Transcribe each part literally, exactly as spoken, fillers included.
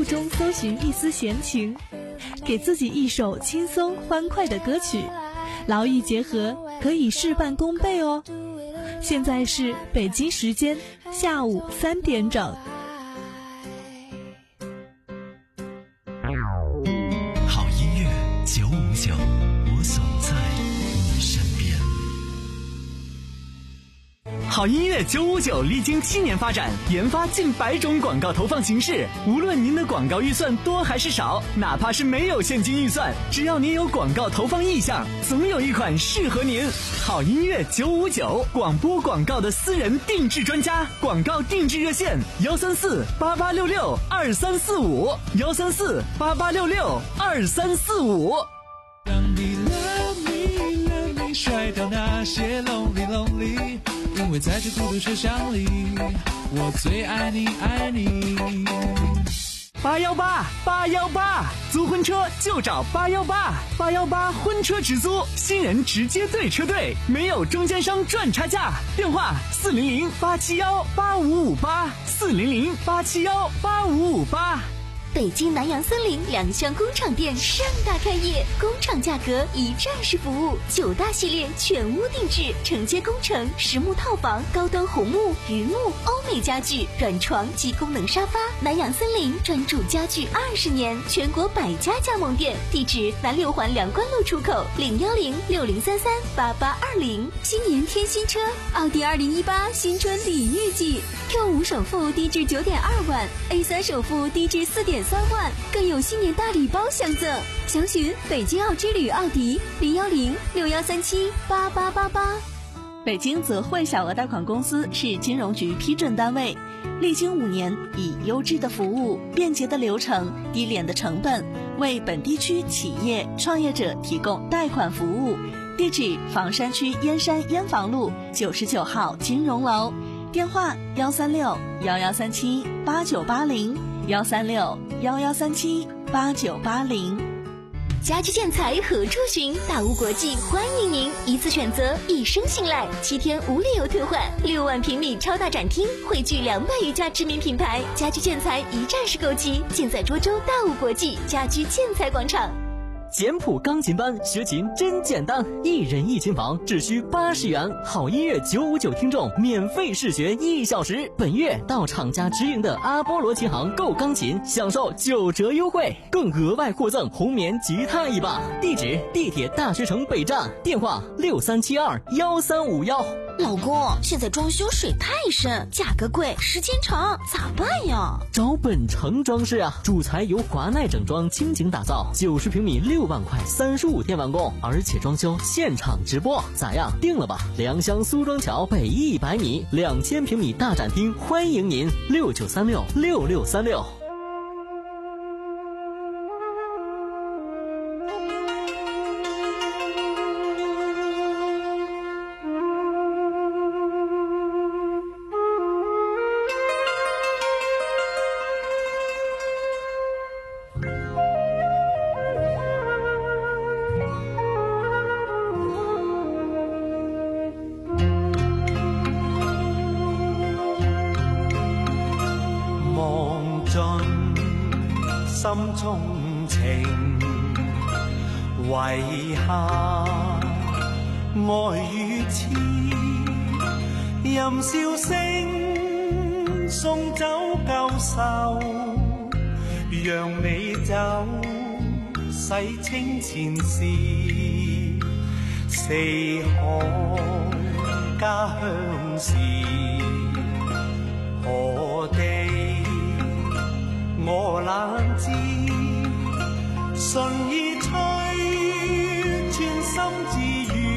中搜寻一丝闲情，给自己一首轻松欢快的歌曲，劳逸结合，可以事半功倍哦。现在是北京时间下午三点整。 好音乐九五九，我总在你身边。好音乐九五九历经七年发展，研发近百种广告投放形式。无论您的广告预算多还是少，哪怕是没有现金预算，只要您有广告投放意向，总有一款适合您。好音乐九五九，广播广告的私人定制专家，广告定制热线幺三四八八六六二三四五幺三四八八六六二三四五。 让你 love me love me 甩掉那些 lonely lonely， 因为在这孤独车厢里，我最爱你爱你。 八幺八八幺八，租婚车就找八幺八，八幺八婚车直租，新人直接对车队，没有中间商赚差价。电话四零零八七幺八五五八，四零零八七幺八五五八。 北京南洋森林两厢工厂店盛大开业，工厂价格一站式服务，九大系列全屋定制，承接工程、实木套房、高端红木、榆木、欧美家具、软床及功能沙发。南洋森林专注家具二十年，全国百家加盟店，地址南六环梁关路出口零幺零六零三三八八二零。新年添新车，奥迪二零一八新春礼遇季 ，Q 五首付低至九点二万 ，A 三首付低至四点三万，更有新年大礼包相赠。详询北京奥之旅奥迪零幺零六幺三七八八八八。 北京泽汇小额贷款公司是金融局批准单位，历经五年，以优质的服务、便捷的流程、低廉的成本，为本地区企业创业者提供贷款服务。地址：房山区燕山燕房路九十九号金融楼，电话幺三六幺幺三七八九八零幺三六幺幺三七八九八零。 家居建材何处寻？大屋国际欢迎您，一次选择，一生信赖，七天无理由退换，六万平米超大展厅，汇聚两百余家知名品牌，家居建材一站式购齐，尽在涿州大屋国际家居建材广场。 简谱钢琴班学琴真简单，一人一琴房只需八十元，好音乐九五九听众免费试学一小时。本月到厂家直营的阿波罗琴行购钢琴，享受九折优惠，更额外获赠红棉吉他一把。地址：地铁大学城北站，电话六三七二幺三五幺。 老公，现在装修水太深，价格贵，时间长，咋办呀？ 找本城装饰啊，主材由华奈整装倾情打造，九十平米六万块，三十五天完工，而且装修现场直播，咋样？定了吧？良乡苏庄桥北一百米，两千平米大展厅，欢迎您，六九三六六六三六。 心中情，遺下愛與痴，任笑聲送走舊愁，讓美酒洗清前事，四海家鄉事，何地我懶知，順意吹穿心自如，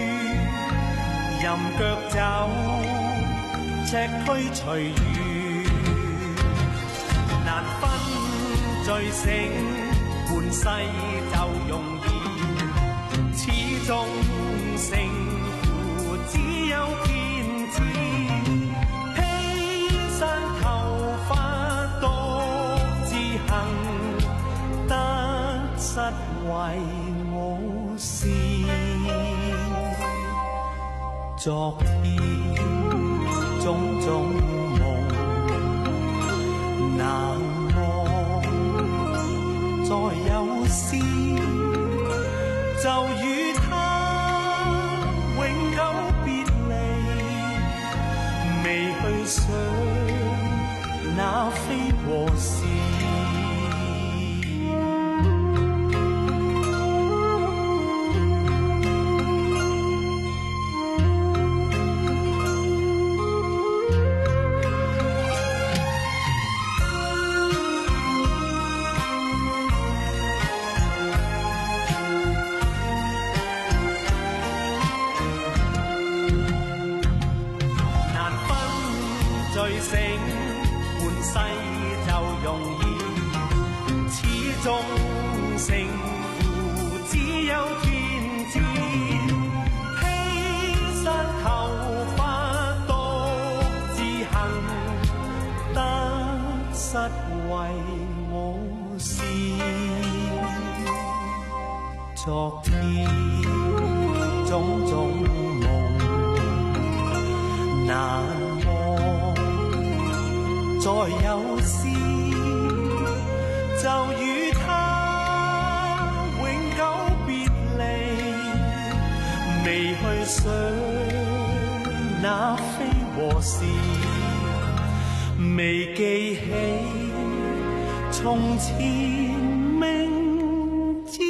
任腳走赤區隨遇，難分醉醒，半世就容易，始終勝負只有天知，披散頭髮獨自行，得失為我事。昨天種種夢難忘。 就與他永久別離，未去想那非和是。醉醒半世就容易，始終勝負只有天知。披失頭髮獨自行，得失為我事。昨天種種夢難再有詩，就與他永久別離，未去想那非和是，未記起從前明知。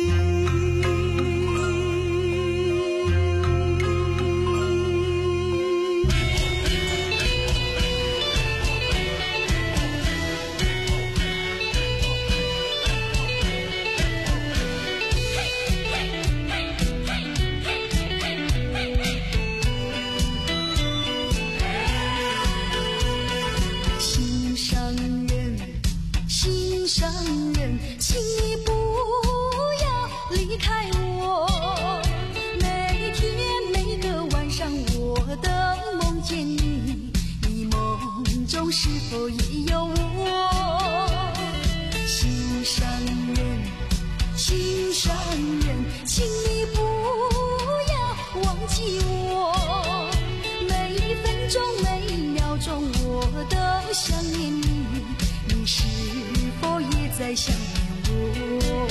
是否也有我？心上人，心上人，请你不要忘记我。每一分钟，每一秒钟，我都想念你。你是否也在想念我？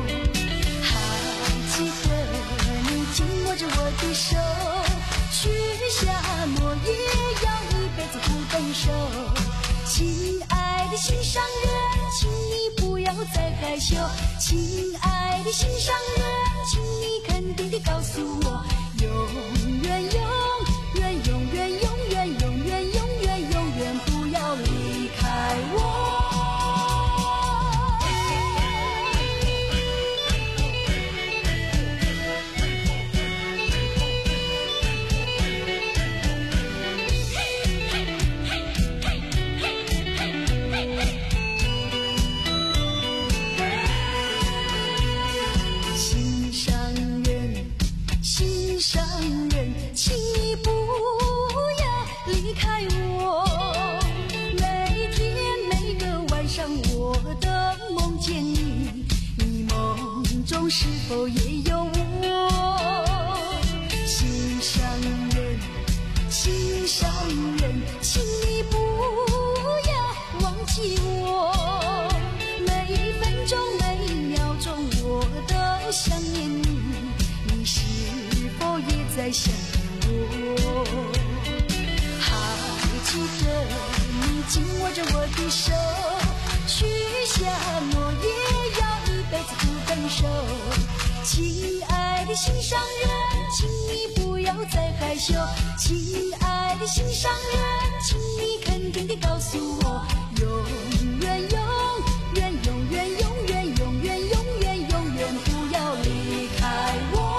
还记得你紧握着我的手，许下诺言，要一辈子不分手。亲爱的心上人，请你不要再害羞。亲爱的心上人，请你肯定地告诉我，永远永远永远永远永远永远永远不要离开我。是否也有我？心上人，心上人，请你不要忘记我。每一分钟，每一秒钟，我都想念你。你是否也在想念我？还记得你紧握着我的手，许下诺言，要一辈子不分手。亲爱的心上人，请你不要再害羞。亲爱的心上人，请你肯定地告诉我，永远永远永远永远永远永远永远不要离开我。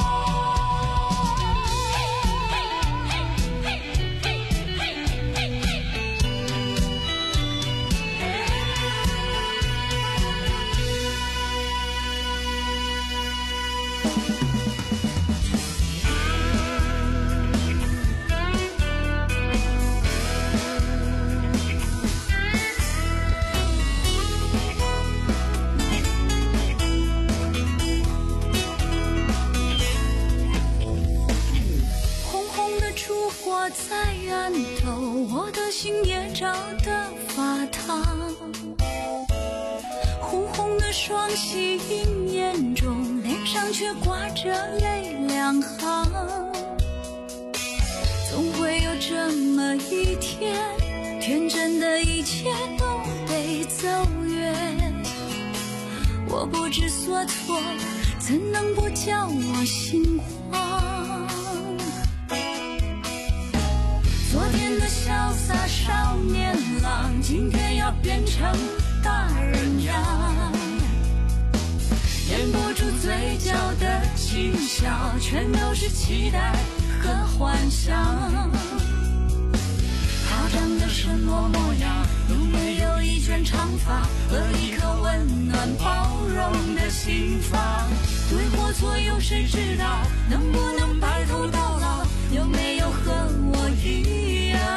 在岸头，我的心也照得发烫。红红的双喜映眼中，脸上上却挂着泪两行。总会有这么一天，天真的一切都被走远。我不知所措，怎能不叫我心慌？昨天的潇洒少年郎，今天要变成大人样。掩不住嘴角的轻笑，全都是期待和幻想。他长得什么模样？有没有一卷长发和一颗温暖包容的心房？对或错有谁知道？能不能白头到老？有没有和我一样？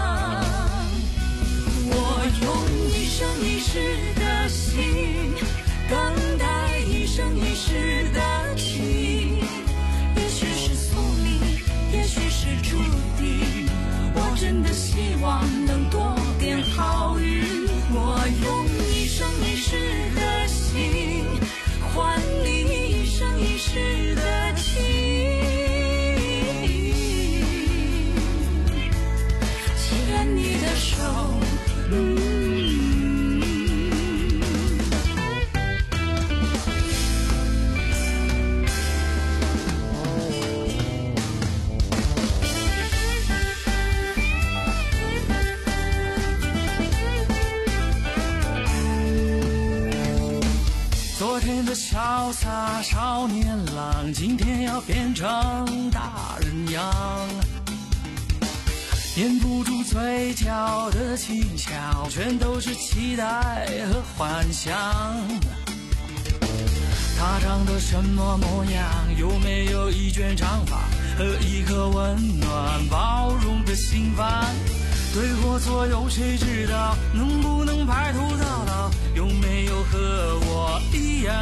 我用一生一世的心等待一生一世的情，也许是宿命，也许是注定。我真的希望能多点好运。我用一生一世的心换你一生一世的情，牵你的手。嗯潇洒少年郎，今天要变成大人样。掩不住嘴角的轻笑，全都是期待和幻想。他长得什么模样？有没有一卷长发和一颗温暖包容的心房？对或错有谁知道？能不能白头到老？有没有和我一样？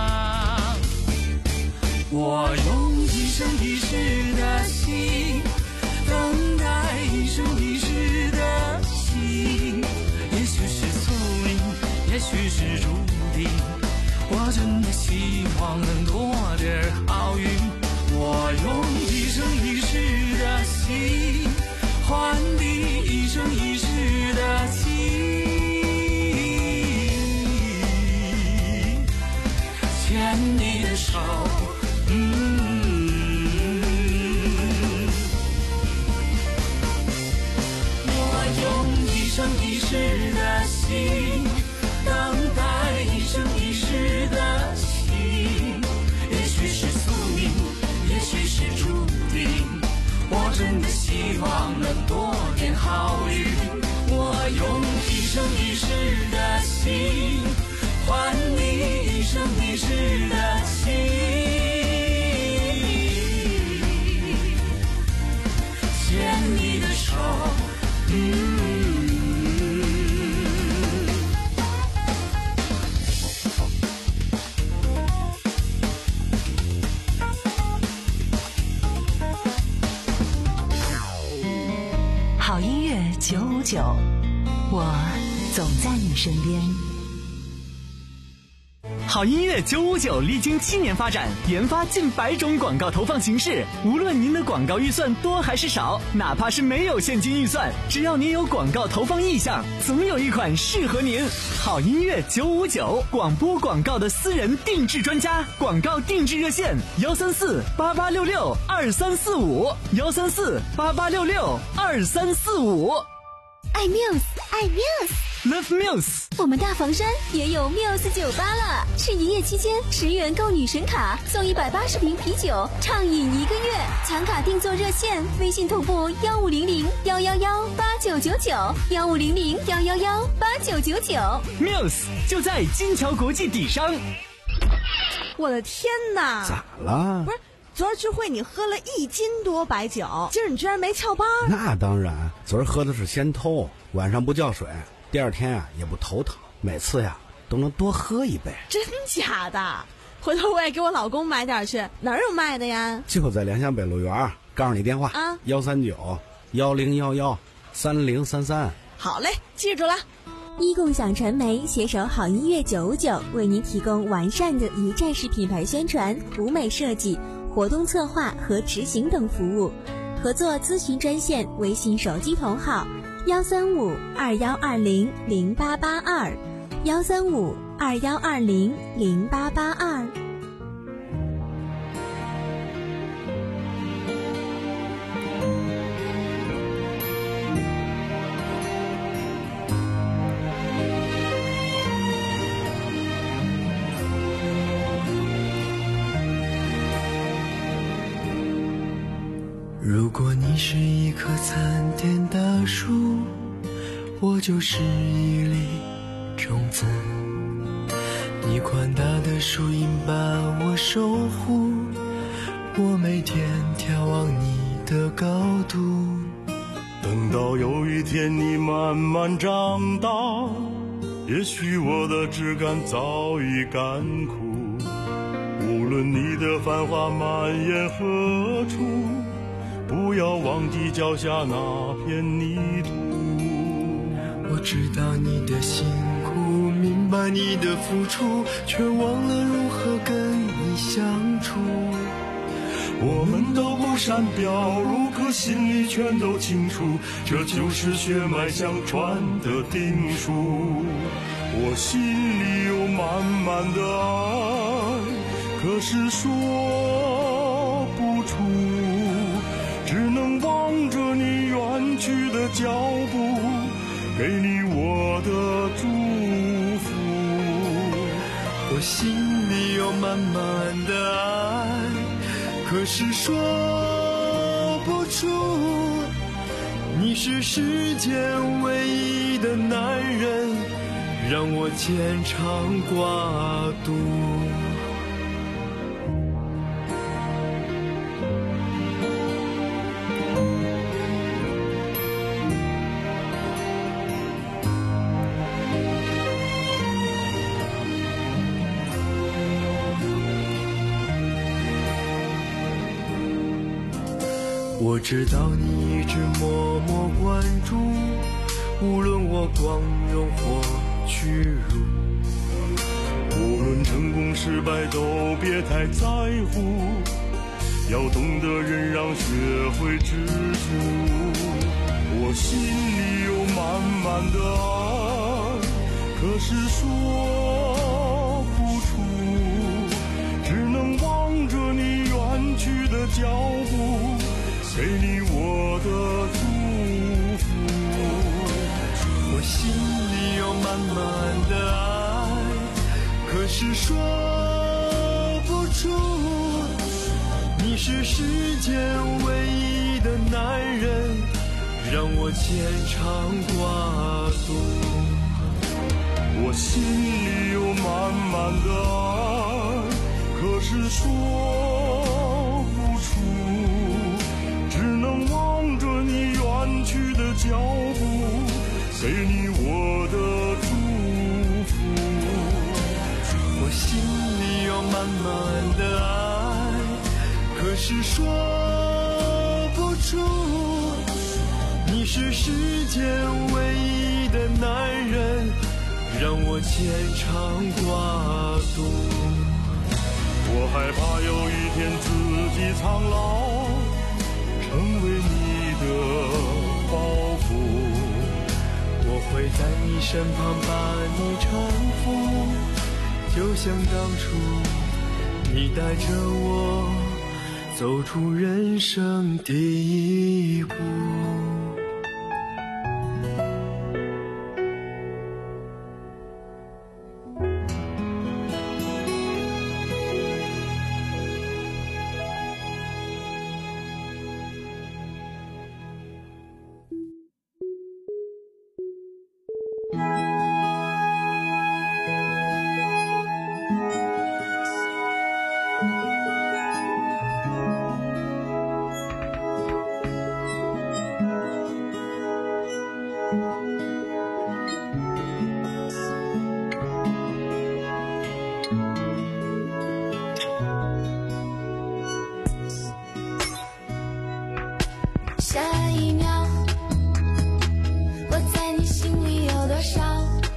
我用一生一世的心等待一生一世的情，也许是宿命，也许是注定。我真的希望能多点好运。我用一生一世的心换你一生一世的情，牵你的手。嗯，我用一生一世的心等待一生一世的情，也许是宿命，也许是注定。我真的希望能多点好运。我用一生一世的心换你一生一世的情，牵你的手。嗯好音乐九五九，我总在你身边。 好音乐九五九历经七年发展，研发近百种广告投放形式。无论您的广告预算多还是少，哪怕是没有现金预算，只要您有广告投放意向，总有一款适合您。好音乐九五九，广播广告的私人定制专家，广告定制热线幺三四八八六六二三四五幺三四八八六六二三四五。 爱 Muse， 爱 Muse。Love Muse， 我们大房山也有 Muse 酒吧了，是营业期间十元购女神卡送一百八十瓶啤酒，畅饮一个月。抢卡订座热线：微信同步幺五零零幺幺幺八九九九幺五零零幺幺幺八九九九。 Muse 就在金桥国际底商。 我的天哪！ 咋了？ 不是。昨儿聚会你喝了一斤多白酒，今儿你居然没翘班？ 那当然，昨儿喝的是先偷，晚上不叫水，第二天啊也不头疼，每次呀都能多喝一杯。 真假的？回头我也给我老公买点去，哪儿有卖的呀？ 就在良乡北路园，告诉你电话啊，幺三九幺零幺幺三零三三。 好嘞，记住了。 一共享传媒携手好音乐九五九，为您提供完善的一站式品牌宣传、舞美设计、活动策划和执行等服务。合作咨询专线：微信手机同号幺三五二幺二零零八八二，幺三五二幺二零零八八二。 如果你是一棵参天大树，我就是一粒种子，你宽大的树荫把我守护，我每天眺望你的高度。 等到有一天你慢慢长大，也许我的枝干早已干枯，无论你的繁华蔓延何处，不要忘记脚下那片泥土。 我知道你的辛苦，明白你的付出，却忘了如何跟你相处。 我们都不善表露，可心里全都清楚，这就是血脉相传的定数。我心里有满满的爱，可是说不出，只能望着你远去的脚步，给你我的祝福。 我心里有满满的爱，可是说不出，你是世间唯一的男人，让我牵肠挂肚。我知道你一直默默关注，无论我光荣或屈辱， 无论成功失败都别太在乎，要懂得忍让，学会知足。我心里有满满的爱，可是说不出，只能望着你远去的脚步，给你我的祝福。 我心里有满满的爱，可是说不出，你是世间唯一的男人，让我牵肠挂肚。 我心里有满满的爱，可是说不出，只能望着你远去的脚步，给你我的祝福。 我心里有满满的爱，可是说不出，你是世间唯一的男人，让我牵肠挂肚。 我害怕有一天自己苍老，成为你的包袱， 我会在你身旁把你搀扶，就像当初你带着我走出人生第一步。 下一秒，我在你心里有多少？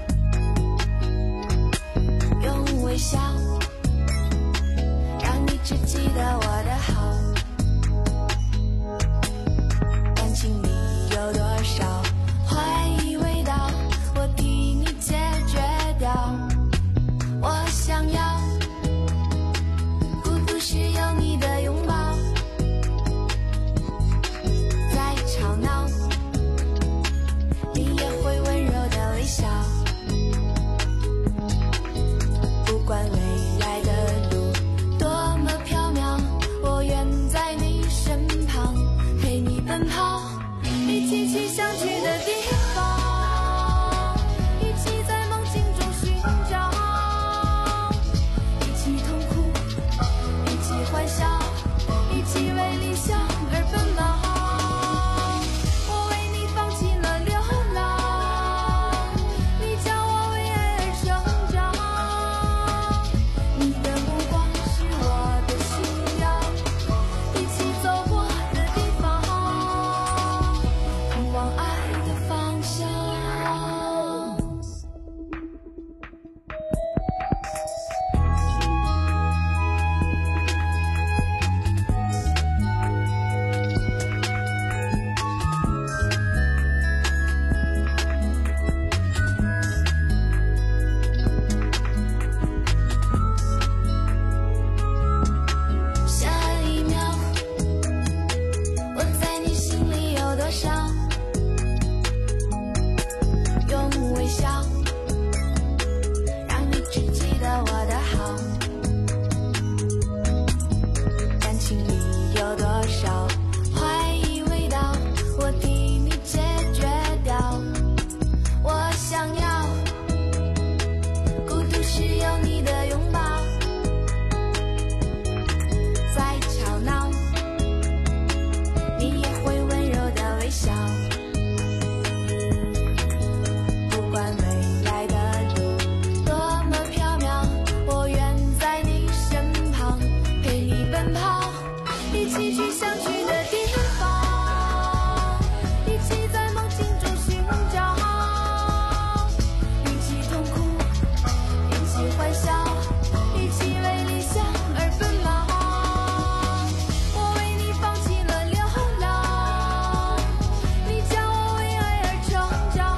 起去相聚的地方，一起在梦境中寻找，一起痛苦，一起欢笑，一起为理想而奔忙。我为你放弃了流浪，你教我为爱而成长。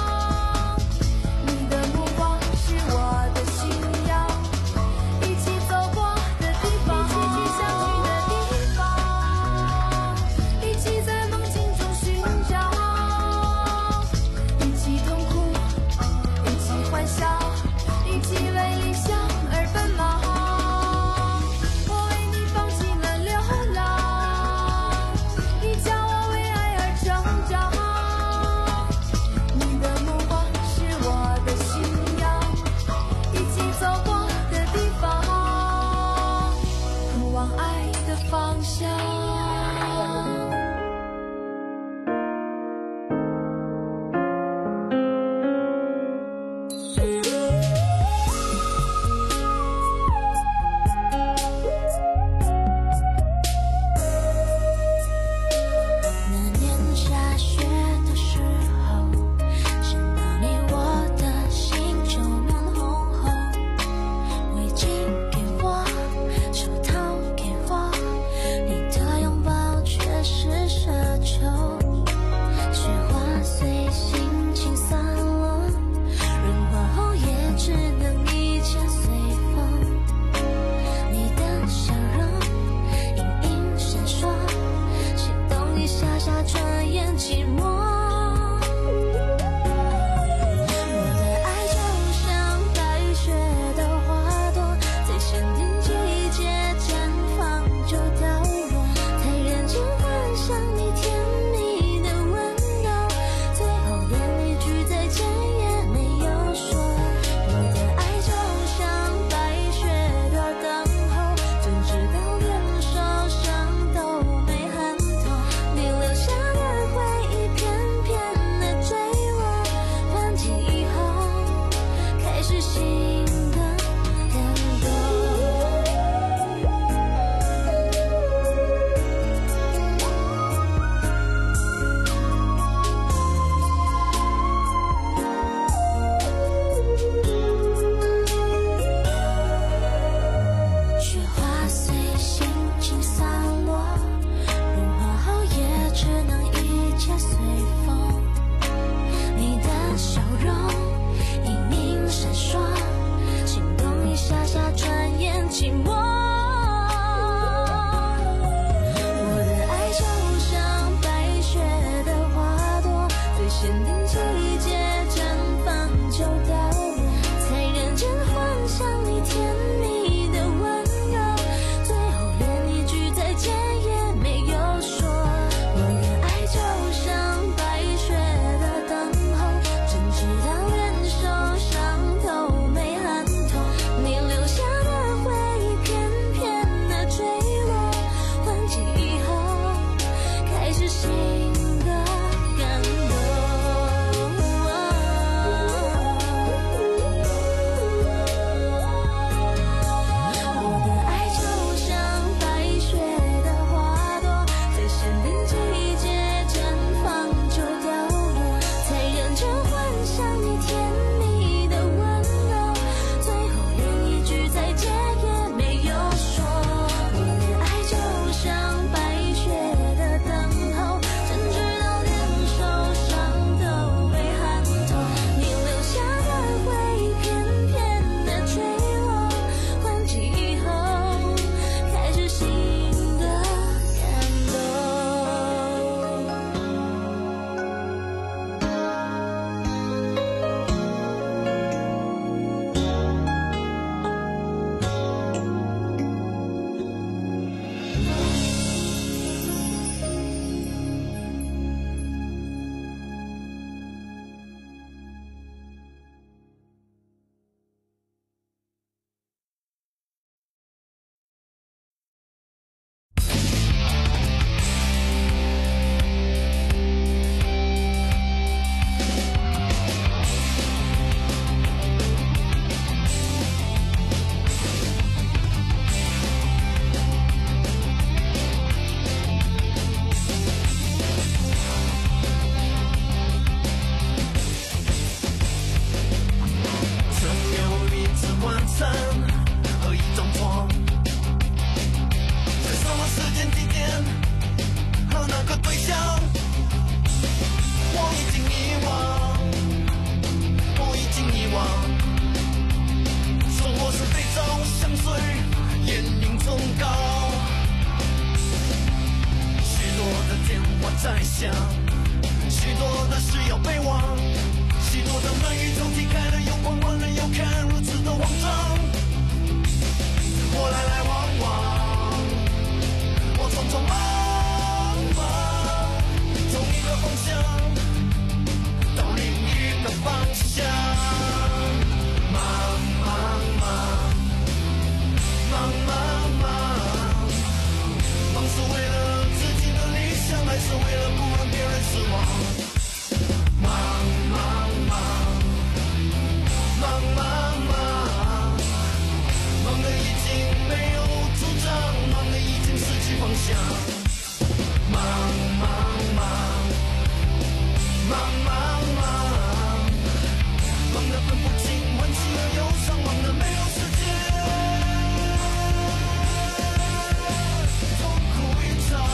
你的目光是我的信仰，一起走过的地方，一起去相聚的地方，一起在梦境中寻找，一起痛苦，一起欢笑，一起为理想而奔忙。我为你放弃了流浪，你教我为爱而成长。你的目光是我的信仰，一起走过的地方，通往爱的方向。那年下雪的时候，见到你我的心就暖烘烘。围巾给我，手套给我，你的拥抱却是奢求。雪花随心情散落，融化后也只能一切随风。你的笑容隐隐闪烁，心动一下下，转眼寂寞。我的爱就像白雪的花朵，在限定季节绽放就凋落，才认真幻想你甜蜜的温柔，最后连一句再见也没有说。我的爱就像白雪的等候，怎知道连受伤都没喊痛，你留下的回忆片在想，许多的事要被忘，许多的门与抽屉开了又关，关了又开，如此的慌张。我来来往往，我匆匆忙忙，从一个方向到另一个方向，忙忙忙，忙忙忙，忙是为了自己的理想，还是为了不让别人失望？忙忙忙，忙忙忙，忙得已经没有主张，忙得已经失去方向。忙忙忙，忙忙忙，忙得分不清欢喜和忧伤，忙得没有时间，痛苦一场。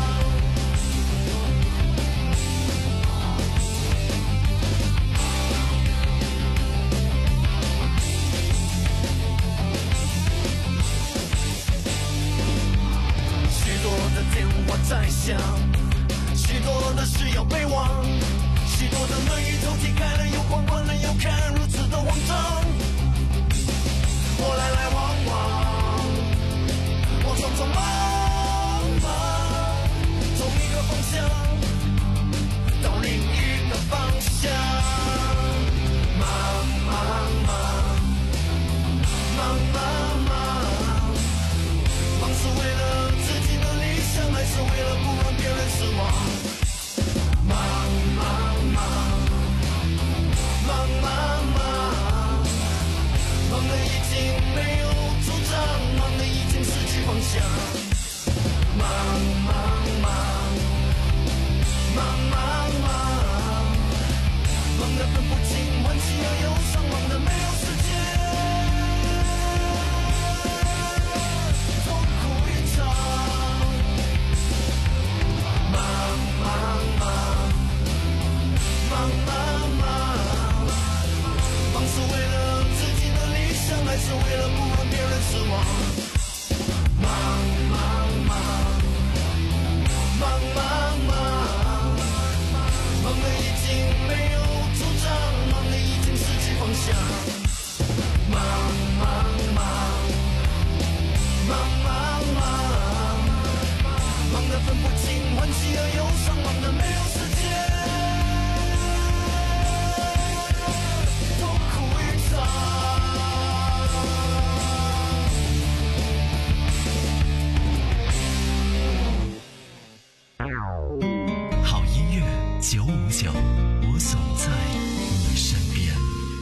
许多的电话在响，许多的事要被忘，许多的门与抽屉开了又关，关了又开，如此的慌张。我来来往往，我匆匆忙忙，从一个方向到另一个方向，忙忙忙，忙忙忙，忙是为了自己的理想，还是为了不让别人失望？忙忙忙，忙忙忙，忙得已经没有主张，忙得已经失去方向。忙忙忙，忙忙忙，忙得分不清欢喜和忧伤，忙得没有时间，痛苦一场。忙忙忙，忙忙忙，忙是为了自己的理想，还是为了不让别人失望？忙忙忙，忙忙忙，忙得已经没有主张，忙得已经失去方向。忙忙忙，忙忙忙，忙得分不清欢喜和忧伤，忙得没有时间，痛苦一场。 好音乐九五九，我总在你身边。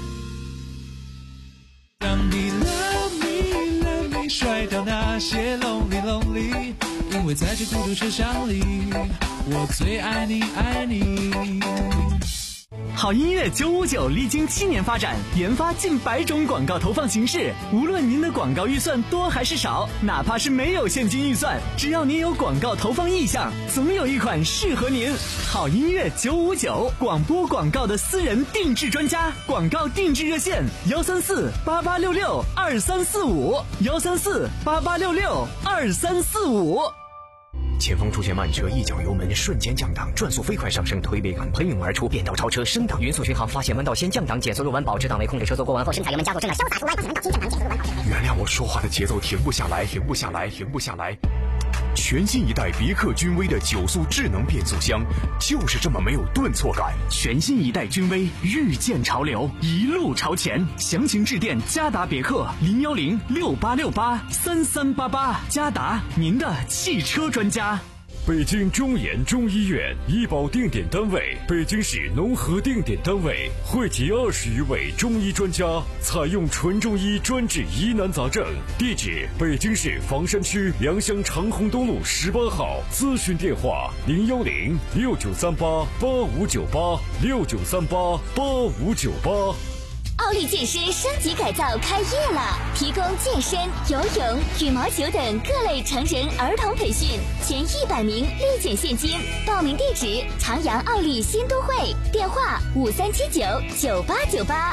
当你 love me love me 甩掉那些 lonely lonely， 因为在这孤独车厢里，我最爱你爱你。 好音乐九五九历经七年发展，研发近百种广告投放形式。无论您的广告预算多还是少，哪怕是没有现金预算，只要您有广告投放意向，总有一款适合您。好音乐九五九，广播广告的私人定制专家，广告定制热线：幺三四八八六六二三四五，幺三四八八六六二三四五。 前方出现慢车，一脚油门瞬间降档，转速飞快上升，推背感喷涌而出，变道超车升档，匀速巡航，发现弯道先降档，减速入弯，保持档位，控制车速过弯后深踩油门加速，真的潇洒出弯，发现弯道先降档，减速入弯，保持。原谅我说话的节奏停不下来，停不下来，停不下来。全新一代别克君威的九速智能变速箱，就是这么没有顿挫感。 全新一代君威，遇见潮流，一路朝前。详情致电嘉达别克零幺零六八六八三三八八，嘉达，您的汽车专家。 北京中研中医院医保定点单位，北京市农合定点单位，汇集二十余位中医专家，采用纯中医专治疑难杂症。地址：北京市房山区良乡长虹东路十八号。咨询电话：零幺零六九三八八五九八六九三八八五九八。 奥利健身升级改造开业了，提供健身、游泳、羽毛球等各类成人儿童培训，前一百名立减现金。报名地址：长阳奥利新都会，电话五三七九九八九八。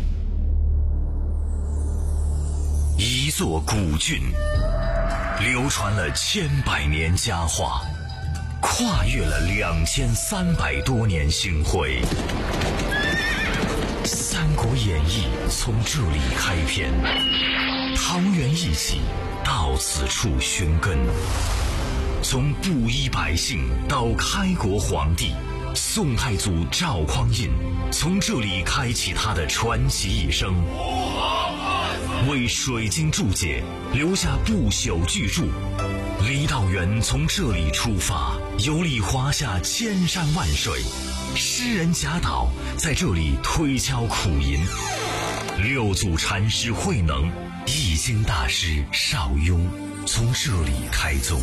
一座古郡，流传了千百年佳话，苦跨越了两千三百多年星辉。《三国演义》从这里开篇，桃园义气到此处寻根。从布衣百姓到开国皇帝，宋太祖赵匡胤从这里开启他的传奇一生，为水晶注解留下不朽巨著。郦道元从这里出发，游历华夏千山万水，诗人贾岛在这里推敲苦吟，六祖禅师慧能、易经大师邵雍从这里开宗。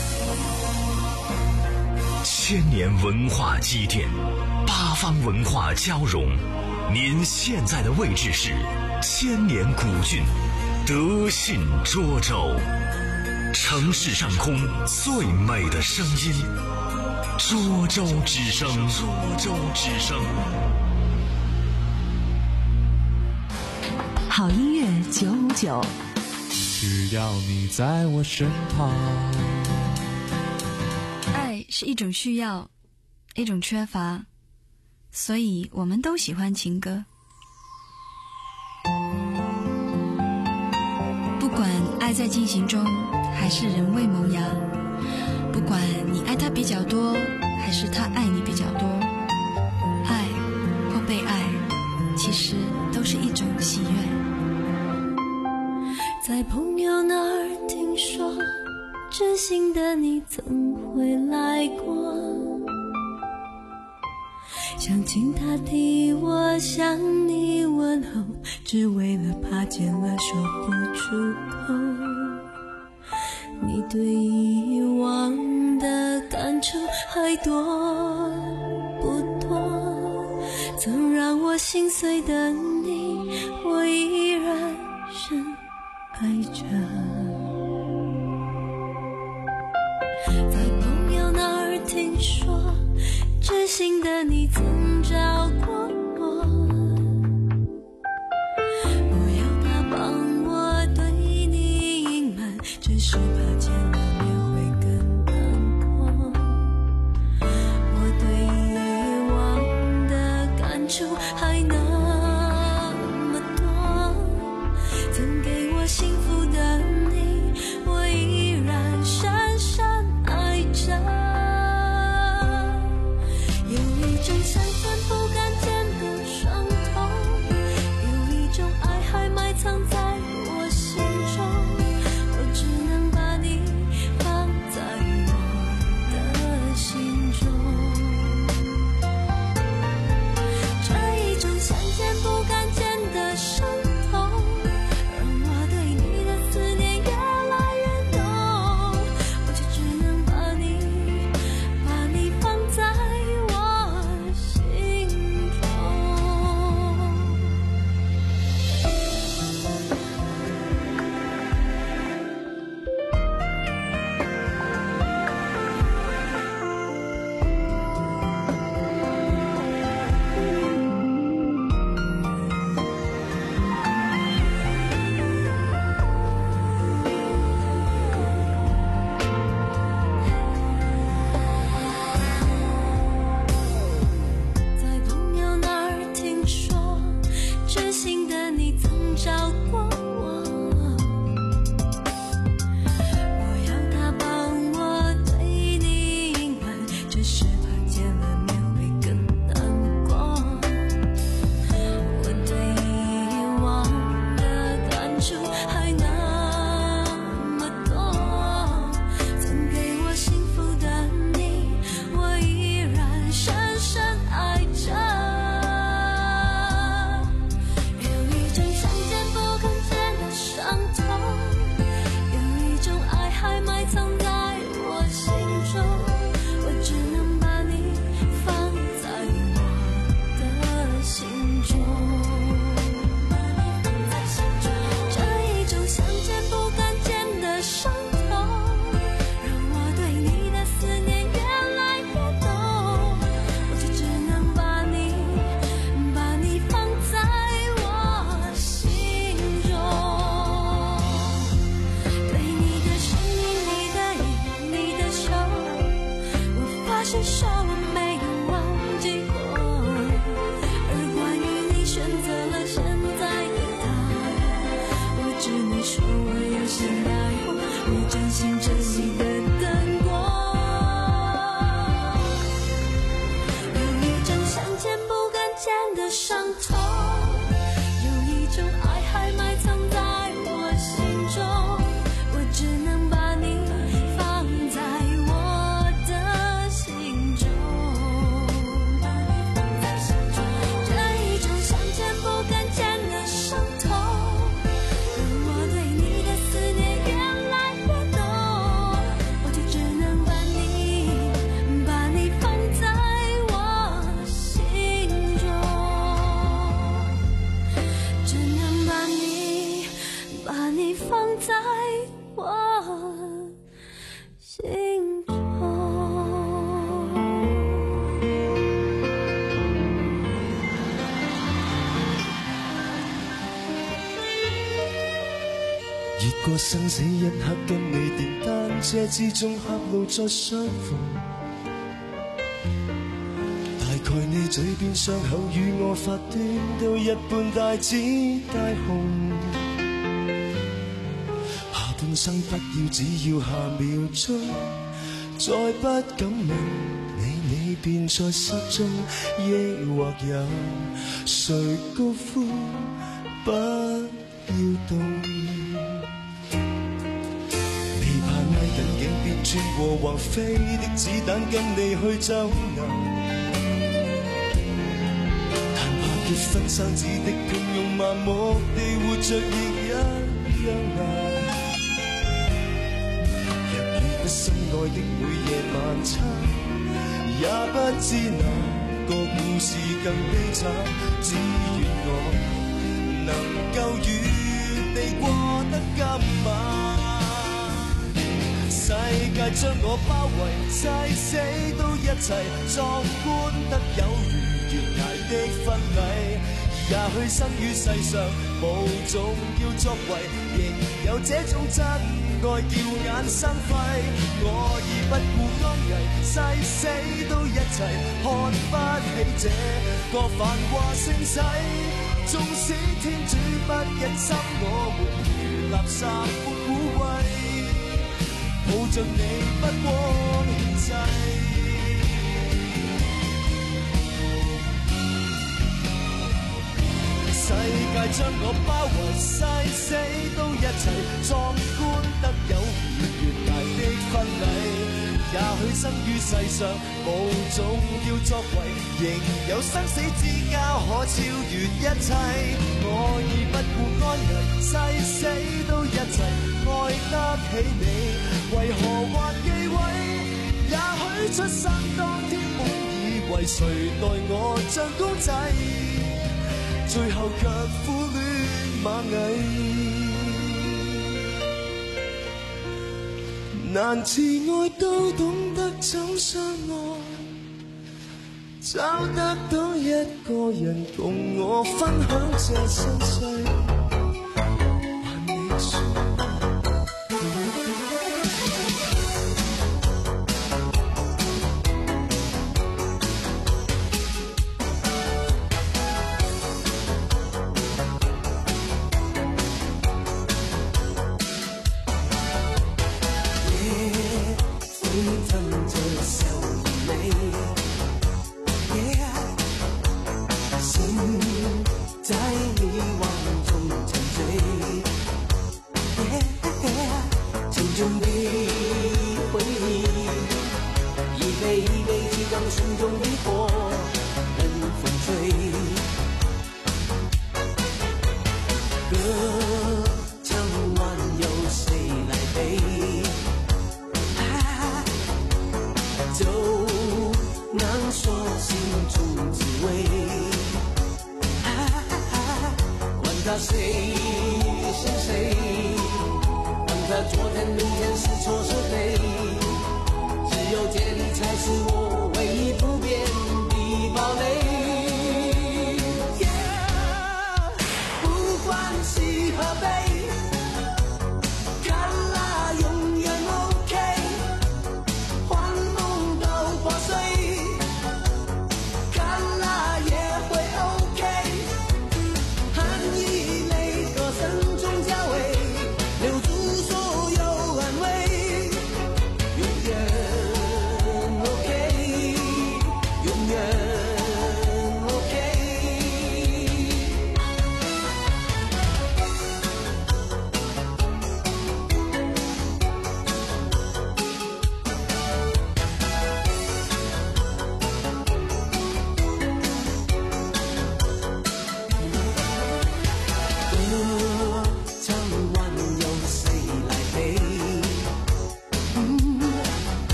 千年文化积淀，八方文化交融。您现在的位置是千年古郡德信涿州，城市上空最美的声音，涿州之声。涿州之声。 好音乐九五九， 只要你在我身旁。 爱是一种需要，一种缺乏，所以我们都喜欢情歌。不管爱在进行中，还是人未萌芽，不管你爱他比较多，还是他爱你比较多，爱或被爱，其实都是一种喜悦。 在朋友那儿听说，知心的你曾回来过，想请他替我向你问候，只为了怕见了说不出口。你对以往的感触还多不多？曾让我心碎的你，我依然深爱着。在朋友那儿听说，知心的你曾找过我，不要他帮我对你隐瞒，只是怕见了面会更难过。我对以往的感触还那么多，曾给我幸福的你，我依然深深爱着。有一种想是说我没有忘记过，而关于你选择了现在的他，我只能说我有心爱过，我真心真意的等过。有一种想见不敢见的伤痛，有一种爱还埋藏在我心中，我只能把你放在我的心中。这一种想见不敢见的伤痛，让我对你的思念越来越浓，我就只能把你把你放在我心中，只能把你把你放在我心中。 越過生死一刻，跟你電單車之中狹路再相逢，大概你嘴邊傷口與我發端都一般大紫大紅，下半生不要只要下秒鐘，再不敢問你，你便在失蹤，抑或有誰高呼不要動，緊頸邊穿過橫飛的子彈，跟你去走遊，但怕結婚生子的平庸麻木地活着亦一樣難。若遇不心愛的每夜晚餐，也不知哪個故事更悲慘，只願我能夠與你過得今晚。世界將我包圍，誓死都一齊，壯觀得有如懸崖的婚禮。也許生於世上無重要作為，仍有這種真愛叫眼生輝。我已不顧安危，誓死都一齊，看不起這個繁華盛世。縱使天主不忍心我們如垃圾般污穢，抱着你不光際，世界將我包圍，誓死都一齊，壯觀得有如懸崖的婚禮。也許生於世上無重要作為，仍有生死之交可超越一切。我已不顧安危，誓死都一齊，愛得起你，為何還忌諱？也許出生當天本以為誰待我像公仔，最後卻苦戀螞蟻。難自愛都懂得怎相愛，找得到一個人共我分享這身世。 看啦，永远 OK， 幻梦都破碎。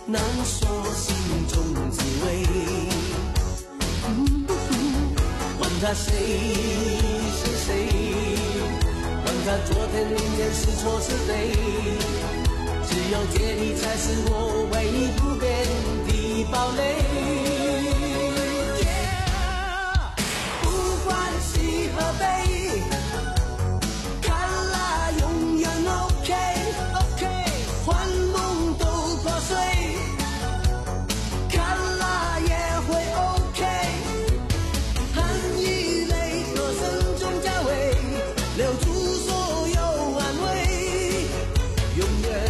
难说心中滋味。问他谁是谁？问他昨天明天是错是对？只有借你才是我唯一不变的堡垒。Yeah, 不管喜和悲，看来永远 OK OK， 幻梦都破碎，看来也会 OK。含一泪和声中交汇，留住所有安慰，永远。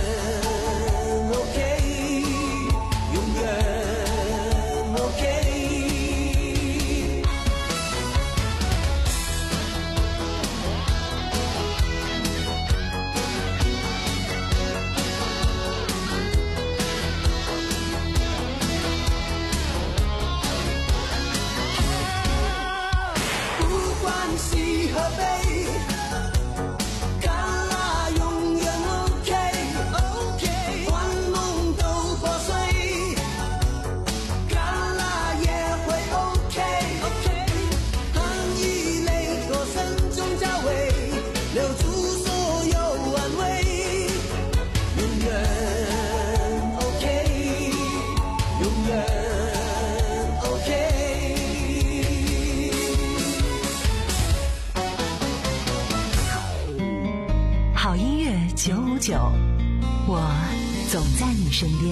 九五九，我总在你身边。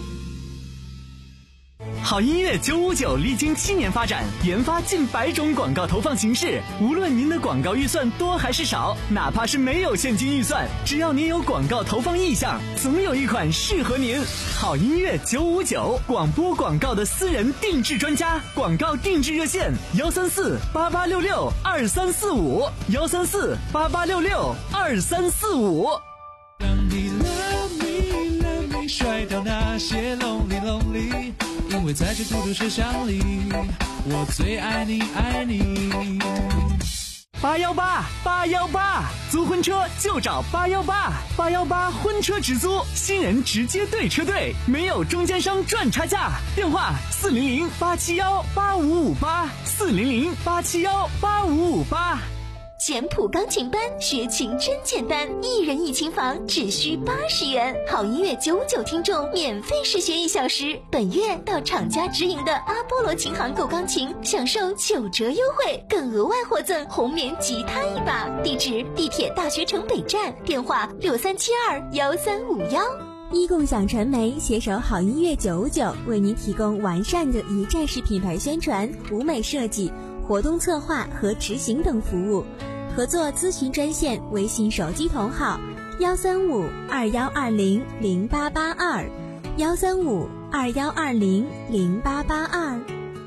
好音乐九五九历经七年发展，研发近百种广告投放形式。无论您的广告预算多还是少，哪怕是没有现金预算，只要您有广告投放意向，总有一款适合您。好音乐九五九，广播广告的私人定制专家，广告定制热线：幺三四八八六六二三四五，幺三四八八六六二三四五。 让你 love me love me 甩掉那些 lonely lonely， 因为在这孤独车厢里，我最爱你爱你。 八幺八八幺八，租婚车就找八幺八，八幺八婚车直租，新人直接对车队，没有中间商赚差价。电话四零零八七幺八五五八，四零零八七幺八五五八。 简谱钢琴班学琴真简单，一人一琴房只需八十元，好音乐九五九听众免费试学一小时。本月到厂家直营的阿波罗琴行购钢琴，享受九折优惠，更额外获赠红棉吉他一把。地址：地铁大学城北站，电话六三七二幺三五幺。 一共享传媒携手好音乐九五九，为您提供完善的一站式品牌宣传、舞美设计、活动策划和执行等服务。合作咨询专线：微信手机同号幺三五二幺二零零八八二，幺三五二幺二零零八八二。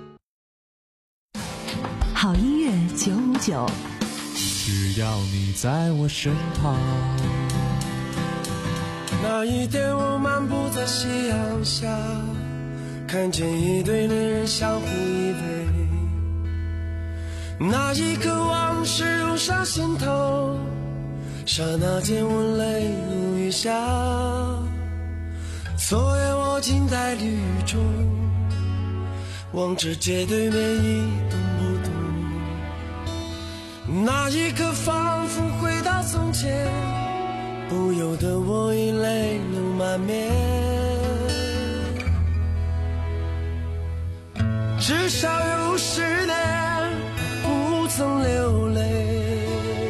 好音乐九五九， 只要你在我身旁。 那一天我漫步在夕阳下，看见一对恋人相互依偎，那一刻往事涌上心头，刹那间我泪如雨下。昨夜我静在绿雨中，望着街对面一动不动，那一刻仿佛回到从前，不由得我已泪流满面。至少有十年不曾流泪，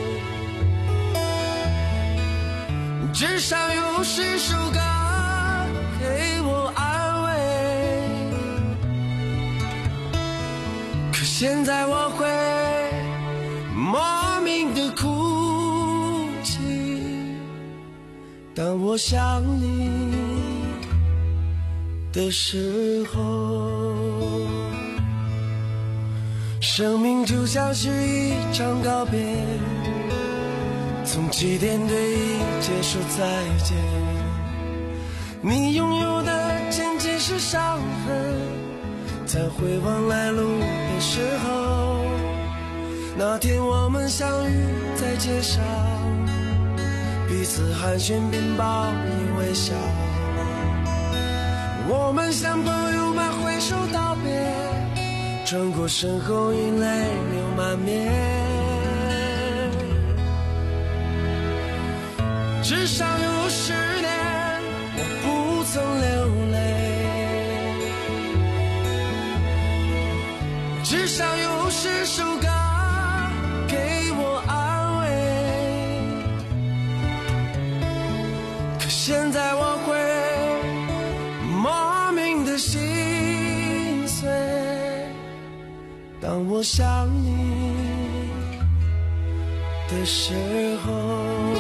至少有十首歌给我安慰。可现在我会莫名的哭泣，当我想你的时候。生命就像是一场告别，从起点对一切说再见。你拥有的仅仅是伤痕，在回望来路的时候，那天我们相遇在街上，彼此寒暄并报以微笑。 我们像朋友般挥手道别，转过身后已泪流满面。至少有十年我不曾流泪，至少有十首歌给我安慰。可现在我会莫名的心碎，当我想你的时候。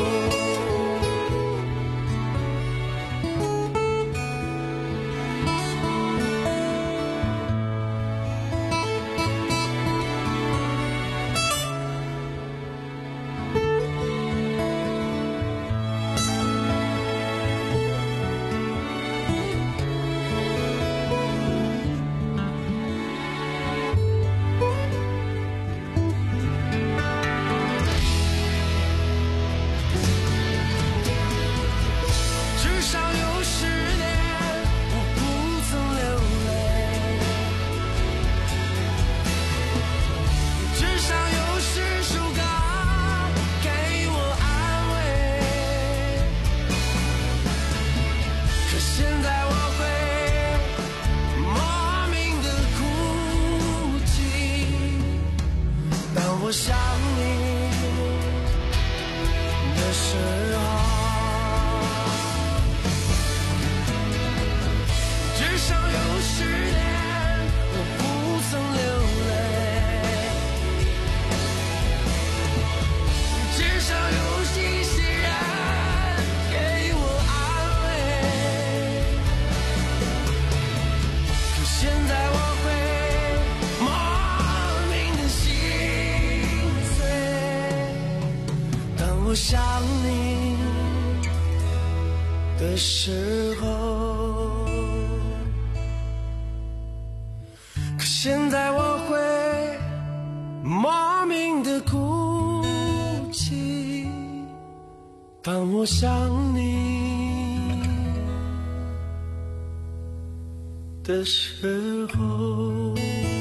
想你的时候，至少有十年我不曾流泪，至少有一些人给我安慰。可现在我我想你的时候，可现在我会莫名的哭泣，当我想你的时候。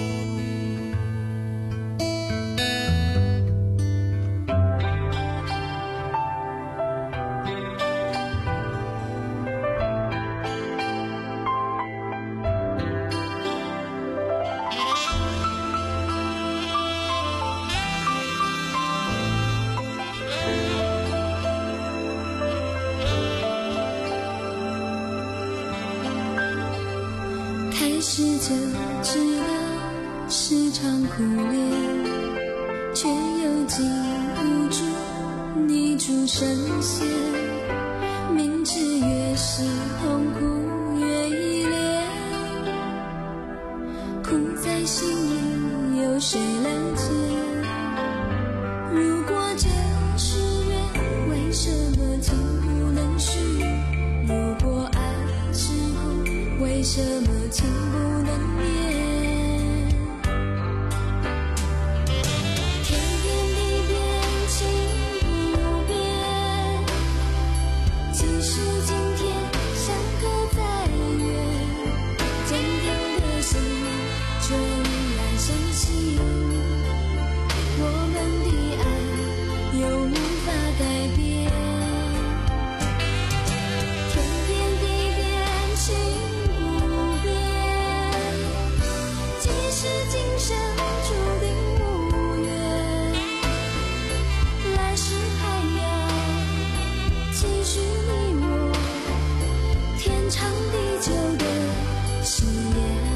试着知道是场苦恋，却又禁不住泥足深陷。明知越是痛苦越依恋，苦在心里有谁了解？如果这是缘，为什么情不能续？如果爱是苦，为什么情不能灭？天边地边情不变，即使今天相隔再远，坚定的心却依然相信，我们的爱又无法改变。天边地边情是今生注定无缘，来世还要继续你我天长地久的誓言。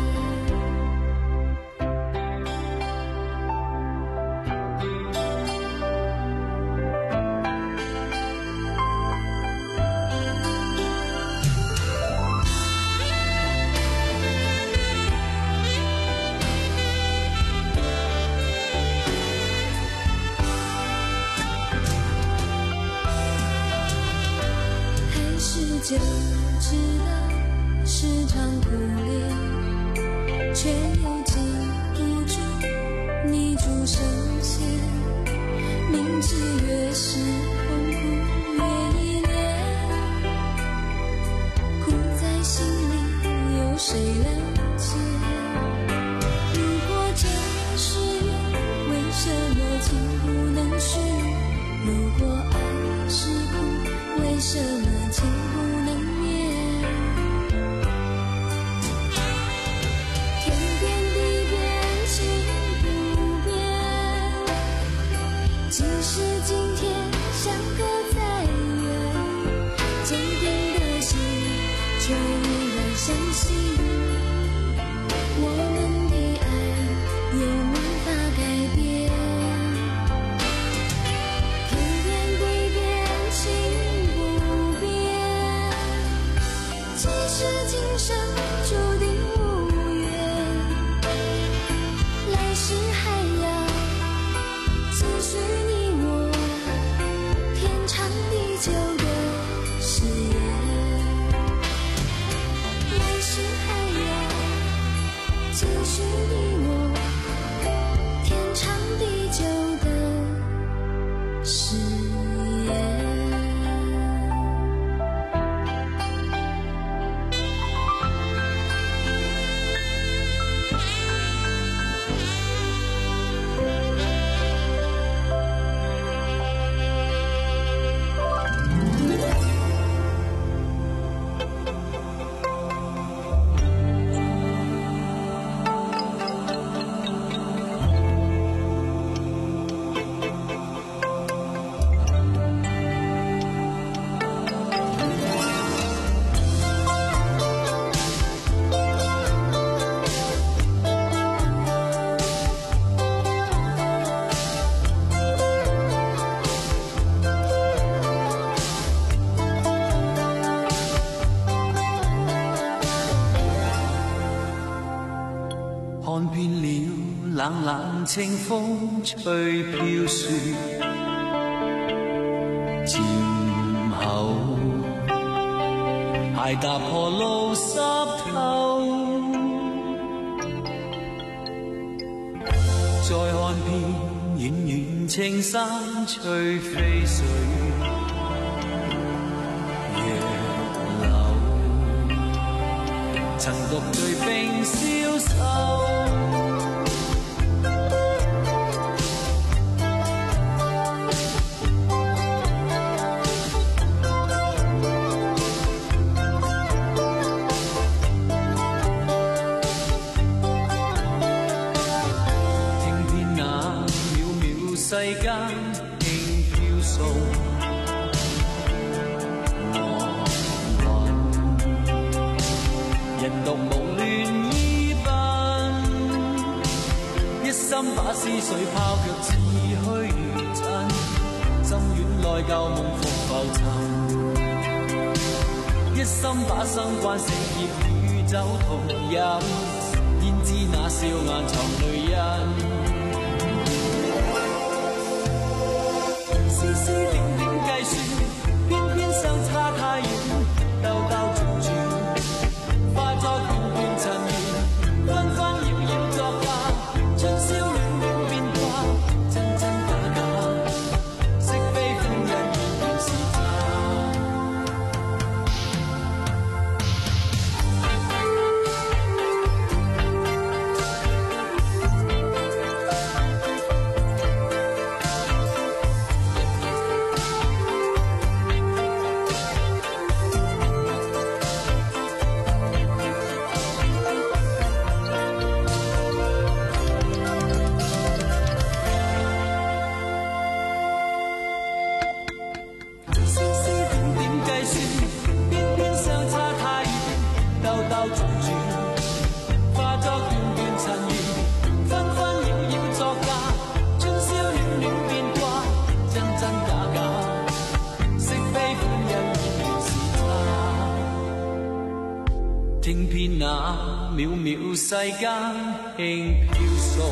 就知道是场苦恋，却又禁不住泥足深陷。明知越是痛苦越依恋，苦在心里谁了解？如果这是缘，为什么情不能续？如果爱是苦，为什么情不能灭？天变地变，心不变，即使今天相隔再远，坚定的心却依然相信，我们的爱也无法改变。天变地变，心不变，即使今生注定无缘，来世还要继续你我天长地久的誓言，来世还要继续你我天长地久的誓言。 看遍了冷冷清風吹飄雪，漸後鞋踏破路濕透，再看遍遠遠青山翠飛水，月流曾獨對冰消瘦。世間輕飄送我魂，人獨無戀依奔，一心把思緒拋卻似虛真，心軟內舊夢復浮沉，一心把生關死劫與酒同飲，焉知那笑顏藏淚印。絲絲點點計算，偏偏相差太遠，兜兜轉轉，化作段段塵緣，紛紛擾擾作假，春宵暖暖變卦，真真假假，惜非歡欣現原是假。聽遍那渺渺世間輕飄送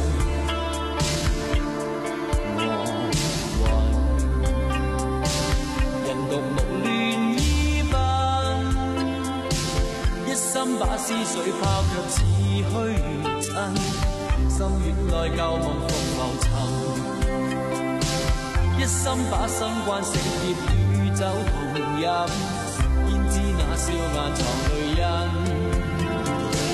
我魂，人獨無戀依奔，一心把思緒拋卻似虛真，心軟內舊夢復浮沉，一心把生關死劫與酒同飲，焉知那笑顏藏淚印。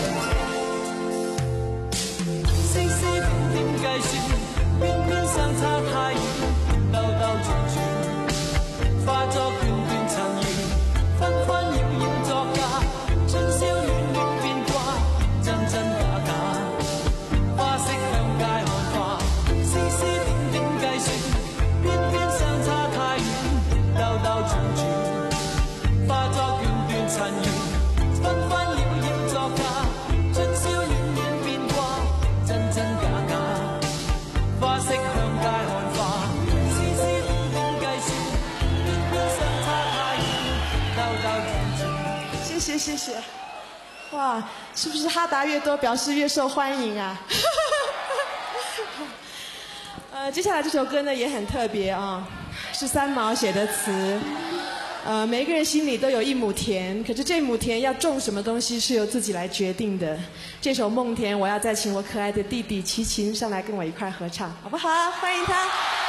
哇，是不是哈达越多，表示越受欢迎啊？呃，接下来这首歌呢也很特别啊，是三毛写的词。呃，每一个人心里都有一亩田，可是这亩田要种什么东西是由自己来决定的。这首《梦田》，我要再请我可爱的弟弟齐秦上来跟我一块合唱，好不好？欢迎他。